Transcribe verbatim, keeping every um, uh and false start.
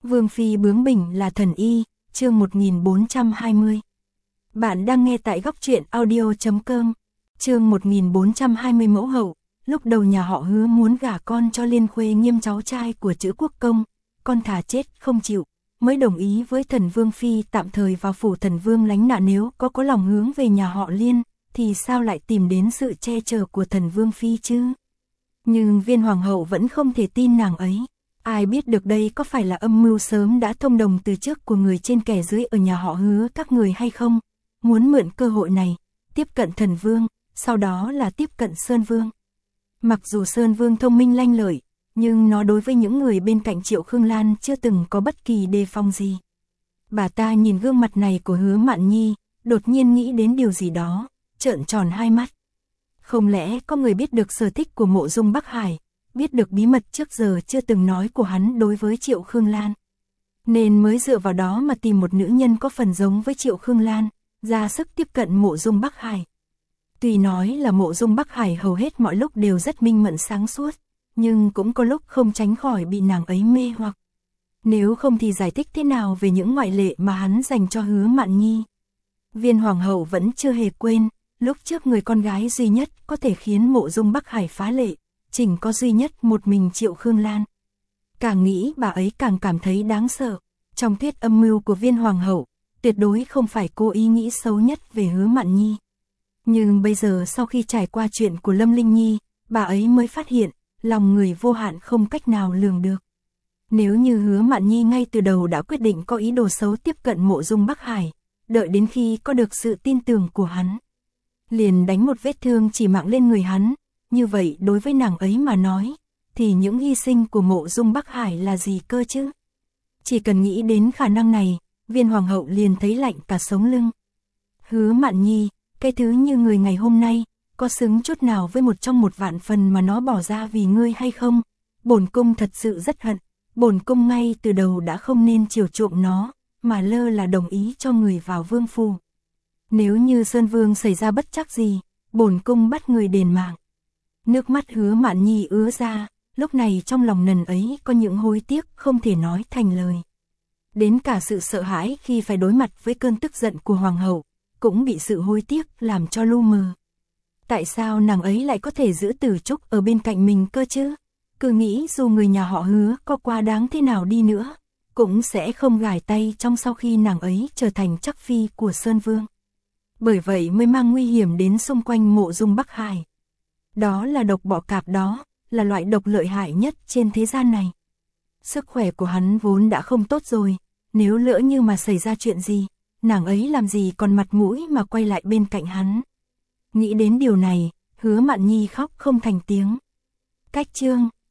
Vương phi bướng bỉnh là thần y, chương một nghìn bốn trăm hai mươi. Bạn đang nghe tại góc truyện audio chấm com. Chương một nghìn bốn trăm hai mươi mẫu hậu. Lúc đầu nhà họ Hứa muốn gả con cho Liên Khuê Nghiêm cháu trai của Chữ Quốc công, con thà chết không chịu, mới đồng ý với Thần Vương phi tạm thời vào phủ Thần Vương lánh nạn. Nếu có có lòng hướng về nhà họ Liên, thì sao lại tìm đến sự che chở của Thần Vương phi chứ? Nhưng Viên hoàng hậu vẫn không thể tin nàng ấy. Ai biết được đây có phải là âm mưu sớm đã thông đồng từ trước của người trên kẻ dưới ở nhà họ Hứa các người hay không? Muốn mượn cơ hội này, tiếp cận Thần Vương, sau đó là tiếp cận Sơn Vương. Mặc dù Sơn Vương thông minh lanh lợi, nhưng nó đối với những người bên cạnh Triệu Khương Lan chưa từng có bất kỳ đề phòng gì. Bà ta nhìn gương mặt này của Hứa Mạn Nhi, đột nhiên nghĩ đến điều gì đó, trợn tròn hai mắt. Không lẽ có người biết được sở thích của Mộ Dung Bắc Hải, biết được bí mật trước giờ chưa từng nói của hắn đối với Triệu Khương Lan, nên mới dựa vào đó mà tìm một nữ nhân có phần giống với Triệu Khương Lan, ra sức tiếp cận Mộ Dung Bắc Hải. Tuy nói là Mộ Dung Bắc Hải hầu hết mọi lúc đều rất minh mẫn sáng suốt, nhưng cũng có lúc không tránh khỏi bị nàng ấy mê hoặc. Nếu không thì giải thích thế nào về những ngoại lệ mà hắn dành cho Hứa Mạn Nhi? Viên hoàng hậu vẫn chưa hề quên, lúc trước người con gái duy nhất có thể khiến Mộ Dung Bắc Hải phá lệ, chỉnh có duy nhất một mình Triệu Khương Lan. Càng nghĩ bà ấy càng cảm thấy đáng sợ. Trong thuyết âm mưu của Viên hoàng hậu, tuyệt đối không phải cô ý nghĩ xấu nhất về Hứa Mạn Nhi. Nhưng bây giờ sau khi trải qua chuyện của Lâm Linh Nhi, bà ấy mới phát hiện, lòng người vô hạn không cách nào lường được. Nếu như Hứa Mạn Nhi ngay từ đầu đã quyết định có ý đồ xấu tiếp cận Mộ Dung Bắc Hải, đợi đến khi có được sự tin tưởng của hắn, liền đánh một vết thương chỉ mạng lên người hắn, như vậy đối với nàng ấy mà nói, thì những hy sinh của Mộ Dung Bắc Hải là gì cơ chứ? Chỉ cần nghĩ đến khả năng này, Viên hoàng hậu liền thấy lạnh cả sống lưng. Hứa Mạn Nhi, cái thứ như người ngày hôm nay, có xứng chút nào với một trong một vạn phần mà nó bỏ ra vì ngươi hay không? Bổn cung thật sự rất hận, bổn cung ngay từ đầu đã không nên chiều chuộng nó, mà lơ là đồng ý cho người vào vương phủ. Nếu như Sơn Vương xảy ra bất trắc gì, bổn cung bắt người đền mạng. Nước mắt Hứa Mạn Nhi ứa ra, lúc này trong lòng nần ấy có những hối tiếc không thể nói thành lời. Đến cả sự sợ hãi khi phải đối mặt với cơn tức giận của hoàng hậu, cũng bị sự hối tiếc làm cho lu mờ. Tại sao nàng ấy lại có thể giữ Tử Trúc ở bên cạnh mình cơ chứ? Cứ nghĩ dù người nhà họ Hứa có quá đáng thế nào đi nữa, cũng sẽ không gài tay trong sau khi nàng ấy trở thành chắc phi của Sơn Vương. Bởi vậy mới mang nguy hiểm đến xung quanh Mộ Dung Bắc Hải. Đó là độc bọ cạp đó, là loại độc lợi hại nhất trên thế gian này. Sức khỏe của hắn vốn đã không tốt rồi, nếu lỡ như mà xảy ra chuyện gì, nàng ấy làm gì còn mặt mũi mà quay lại bên cạnh hắn. Nghĩ đến điều này, Hứa Mạn Nhi khóc không thành tiếng. Cách chương